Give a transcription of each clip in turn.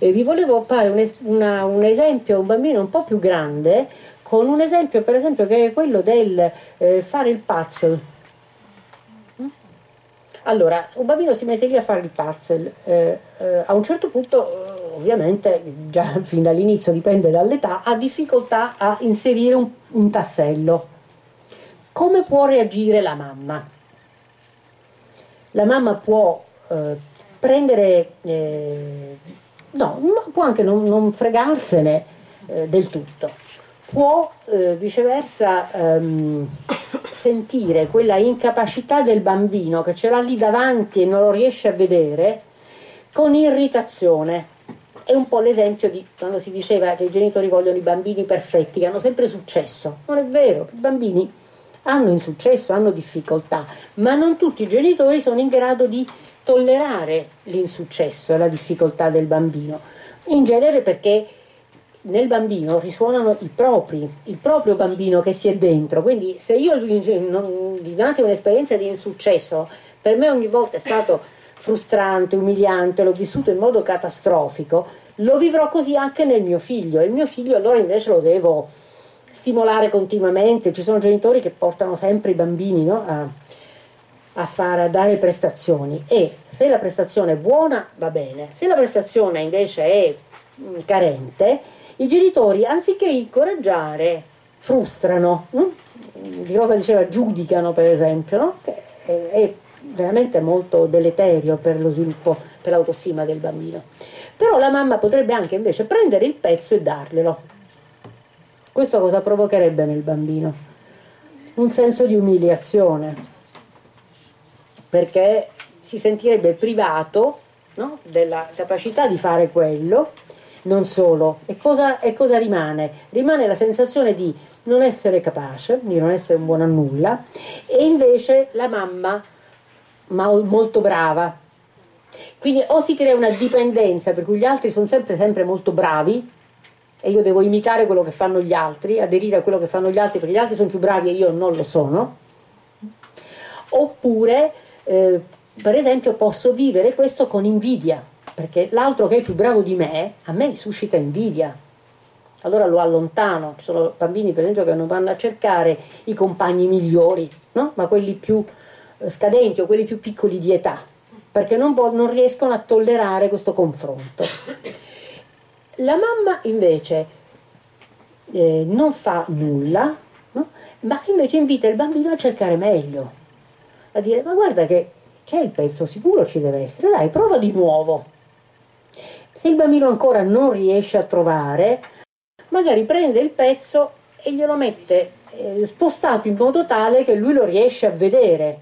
Vi volevo fare un esempio, un bambino un po' più grande, con un esempio per esempio che è quello del fare il puzzle. Allora, un bambino si mette lì a fare il puzzle, a un certo punto, ovviamente, già fin dall'inizio, dipende dall'età, ha difficoltà a inserire un tassello. Come può reagire la mamma? La mamma può prendere, no, può anche non fregarsene del tutto, può viceversa sentire quella incapacità del bambino che ce l'ha lì davanti e non lo riesce a vedere con irritazione. È un po' l'esempio di quando si diceva che i genitori vogliono i bambini perfetti, che hanno sempre successo. Non è vero, i bambini hanno insuccesso, hanno difficoltà, ma non tutti i genitori sono in grado di tollerare l'insuccesso e la difficoltà del bambino, in genere perché nel bambino risuonano il proprio bambino che si è dentro. Quindi se io dinanzi a un'esperienza di insuccesso, per me ogni volta è stato frustrante, umiliante, l'ho vissuto in modo catastrofico, lo vivrò così anche nel mio figlio, e il mio figlio allora invece lo devo stimolare continuamente. Ci sono genitori che portano sempre i bambini, no, a dare prestazioni, e se la prestazione è buona va bene, se la prestazione invece è carente, i genitori anziché incoraggiare frustrano. Di Rosa diceva giudicano, per esempio, no? Che è veramente molto deleterio per lo sviluppo, per l'autostima del bambino. Però la mamma potrebbe anche invece prendere il pezzo e darglielo. Questo cosa provocherebbe nel bambino? Un senso di umiliazione, perché si sentirebbe privato, no, della capacità di fare quello. Non solo, e cosa rimane? Rimane la sensazione di non essere capace, di non essere un buono a nulla, e invece la mamma molto brava. Quindi o si crea una dipendenza per cui gli altri sono sempre molto bravi e io devo imitare quello che fanno gli altri, aderire a quello che fanno gli altri perché gli altri sono più bravi e io non lo sono. Oppure per esempio posso vivere questo con invidia, perché l'altro che è più bravo di me, a me suscita invidia, allora lo allontano. Ci sono bambini per esempio che non vanno a cercare i compagni migliori, no? Ma quelli più scadenti o quelli più piccoli di età, perché non riescono a tollerare questo confronto. La mamma invece non fa nulla, no? Ma invece invita il bambino a cercare meglio, a dire: ma guarda che c'è il pezzo, sicuro ci deve essere, dai, prova di nuovo. Se il bambino ancora non riesce a trovare, magari prende il pezzo e glielo mette spostato in modo tale che lui lo riesce a vedere.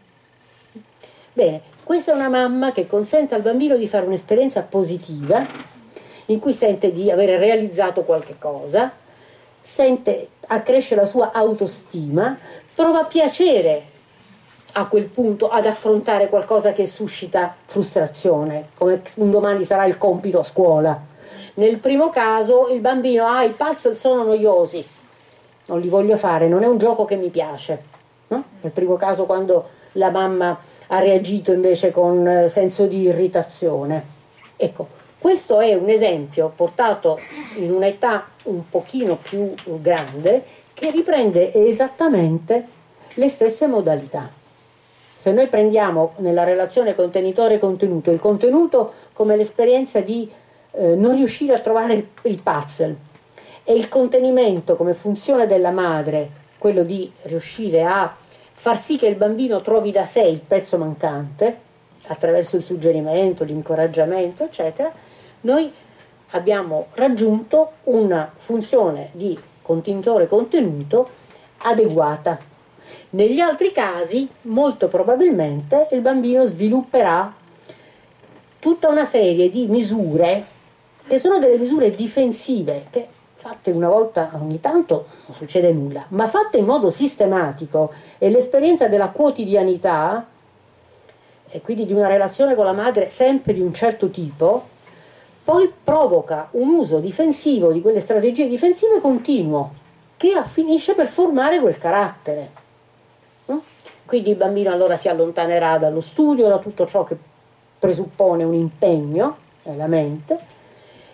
Bene, questa è una mamma che consente al bambino di fare un'esperienza positiva, in cui sente di avere realizzato qualche cosa, accresce la sua autostima, prova piacere a quel punto ad affrontare qualcosa che suscita frustrazione, come un domani sarà il compito a scuola. Nel primo caso il bambino: i puzzle sono noiosi, non li voglio fare, non è un gioco che mi piace, no? Nel primo caso, quando la mamma ha reagito invece con senso di irritazione. Ecco, questo è un esempio portato in un'età un pochino più grande, che riprende esattamente le stesse modalità. Se noi prendiamo nella relazione contenitore-contenuto il contenuto come l'esperienza di non riuscire a trovare il puzzle, e il contenimento come funzione della madre, quello di riuscire a far sì che il bambino trovi da sé il pezzo mancante attraverso il suggerimento, l'incoraggiamento, eccetera, noi abbiamo raggiunto una funzione di contenitore-contenuto adeguata. Negli altri casi, molto probabilmente, il bambino svilupperà tutta una serie di misure che sono delle misure difensive, che fatte una volta ogni tanto non succede nulla, ma fatte in modo sistematico, e l'esperienza della quotidianità, e quindi di una relazione con la madre sempre di un certo tipo, poi provoca un uso difensivo di quelle strategie difensive continuo, che finisce per formare quel carattere. Quindi il bambino allora si allontanerà dallo studio, da tutto ciò che presuppone un impegno nella mente,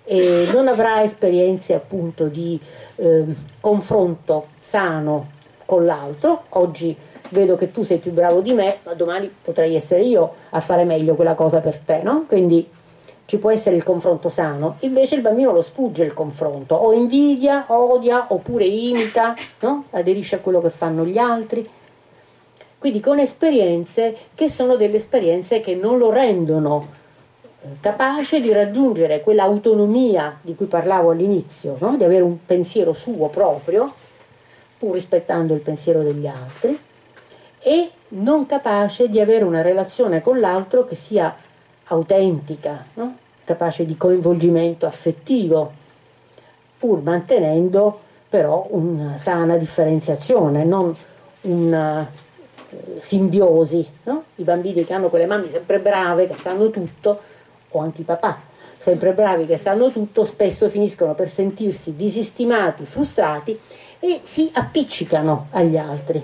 e non avrà esperienze appunto di confronto sano con l'altro. Oggi vedo che tu sei più bravo di me, ma domani potrei essere io a fare meglio quella cosa per te, no? Quindi ci può essere il confronto sano, invece il bambino lo sfugge il confronto, o invidia, odia, oppure imita, no? Aderisce a quello che fanno gli altri. Quindi con esperienze che sono delle esperienze che non lo rendono capace di raggiungere quell'autonomia di cui parlavo all'inizio, no? Di avere un pensiero suo proprio, pur rispettando il pensiero degli altri, e non capace di avere una relazione con l'altro che sia autentica, no? Capace di coinvolgimento affettivo, pur mantenendo però una sana differenziazione, non una simbiosi, no? I bambini che hanno quelle mamme sempre brave, che sanno tutto, o anche i papà sempre bravi che sanno tutto, spesso finiscono per sentirsi disistimati, frustrati e si appiccicano agli altri,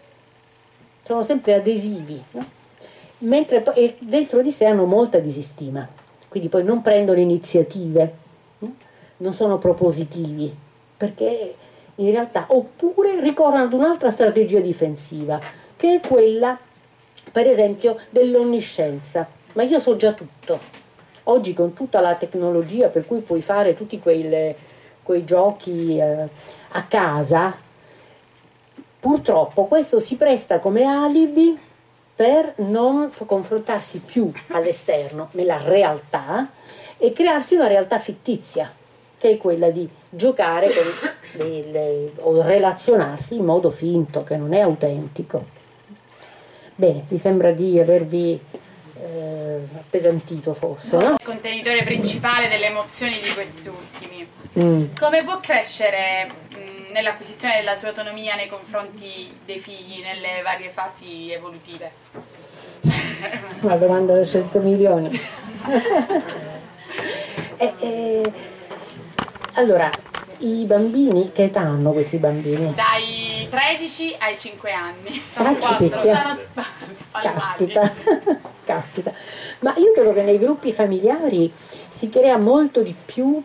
sono sempre adesivi, no? Mentre poi dentro di sé hanno molta disistima, quindi poi non prendono iniziative, no? Non sono propositivi, perché in realtà, oppure ricorrono ad un'altra strategia difensiva, che è quella, per esempio, dell'onniscienza. Ma io so già tutto. Oggi con tutta la tecnologia per cui puoi fare tutti quei giochi a casa, purtroppo questo si presta come alibi per non confrontarsi più all'esterno, nella realtà, e crearsi una realtà fittizia, che è quella di giocare o relazionarsi in modo finto, che non è autentico. Bene, mi sembra di avervi appesantito forse, no? Il contenitore principale delle emozioni di questi ultimi. Come può crescere nell'acquisizione della sua autonomia nei confronti dei figli nelle varie fasi evolutive? Una domanda da 100 milioni. Allora, i bambini, che età hanno questi bambini? Dai 13 ai 5 anni. Sono Caspita, caspita. Ma io credo che nei gruppi familiari si crea molto di più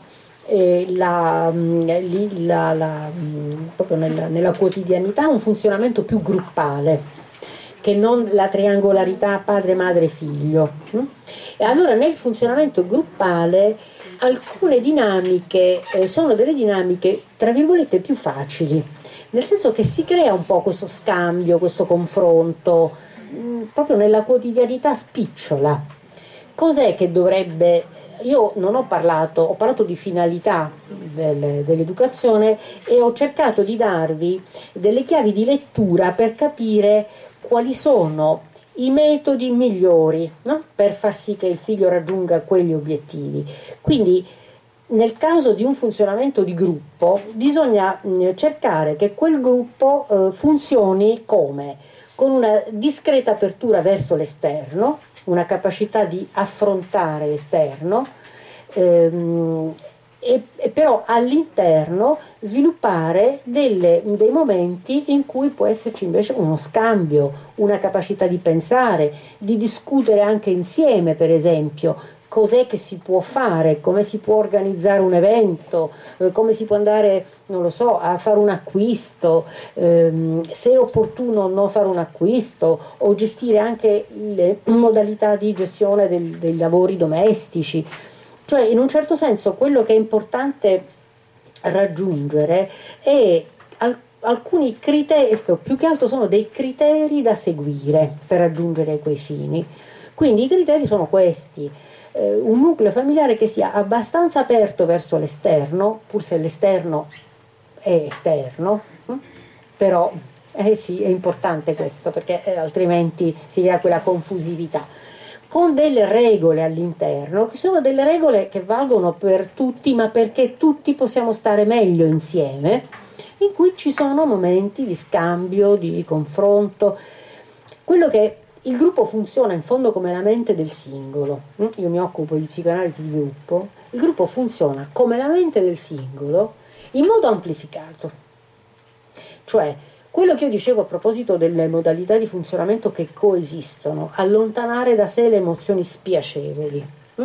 proprio nella quotidianità un funzionamento più gruppale, che non la triangolarità padre, madre, figlio. E allora nel funzionamento gruppale alcune dinamiche sono delle dinamiche tra virgolette più facili, nel senso che si crea un po' questo scambio, questo confronto proprio nella quotidianità spicciola. Cos'è che dovrebbe... Io non ho parlato di finalità dell'educazione e ho cercato di darvi delle chiavi di lettura per capire quali sono i metodi migliori, no? Per far sì che il figlio raggiunga quegli obiettivi. Quindi nel caso di un funzionamento di gruppo bisogna cercare che quel gruppo funzioni come? Con una discreta apertura verso l'esterno, una capacità di affrontare l'esterno, e però all'interno sviluppare dei momenti in cui può esserci invece uno scambio, una capacità di pensare, di discutere anche insieme, per esempio, cos'è che si può fare, come si può organizzare un evento, come si può andare, non lo so, a fare un acquisto, se è opportuno o no fare un acquisto, o gestire anche le modalità di gestione dei lavori domestici. Cioè, in un certo senso, quello che è importante raggiungere è alcuni criteri, più che altro sono dei criteri da seguire per raggiungere quei fini. Quindi i criteri sono questi: un nucleo familiare che sia abbastanza aperto verso l'esterno, pur se l'esterno è esterno, però sì, è importante questo, perché altrimenti si crea quella confusività, con delle regole all'interno, che sono delle regole che valgono per tutti, ma perché tutti possiamo stare meglio insieme, in cui ci sono momenti di scambio, di confronto. Quello che il gruppo funziona in fondo come la mente del singolo. Io mi occupo di psicoanalisi di gruppo. Il gruppo funziona come la mente del singolo in modo amplificato. Cioè, quello che io dicevo a proposito delle modalità di funzionamento che coesistono, allontanare da sé le emozioni spiacevoli,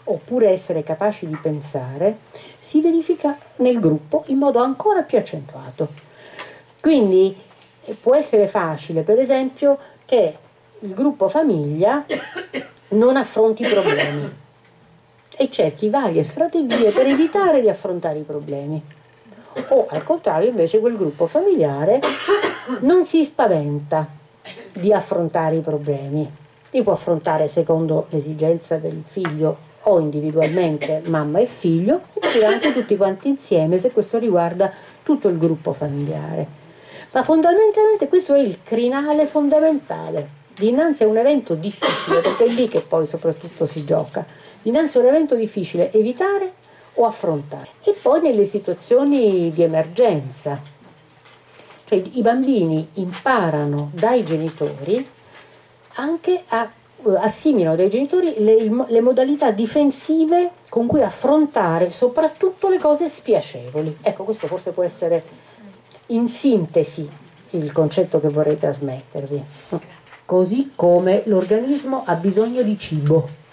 oppure essere capaci di pensare, si verifica nel gruppo in modo ancora più accentuato. Quindi può essere facile, per esempio, che il gruppo famiglia non affronti i problemi e cerchi varie strategie per evitare di affrontare i problemi. O al contrario, invece, quel gruppo familiare non si spaventa di affrontare i problemi. Li può affrontare secondo l'esigenza del figlio o individualmente mamma e figlio, oppure anche tutti quanti insieme se questo riguarda tutto il gruppo familiare. Ma fondamentalmente questo è il crinale fondamentale. Dinanzi a un evento difficile, perché è lì che poi soprattutto si gioca, dinanzi a un evento difficile evitare o affrontare. E poi nelle situazioni di emergenza, cioè i bambini imparano dai genitori anche assimilano dai genitori le modalità difensive con cui affrontare soprattutto le cose spiacevoli. Ecco, questo forse può essere in sintesi il concetto che vorrei trasmettervi. Così come l'organismo ha bisogno di cibo,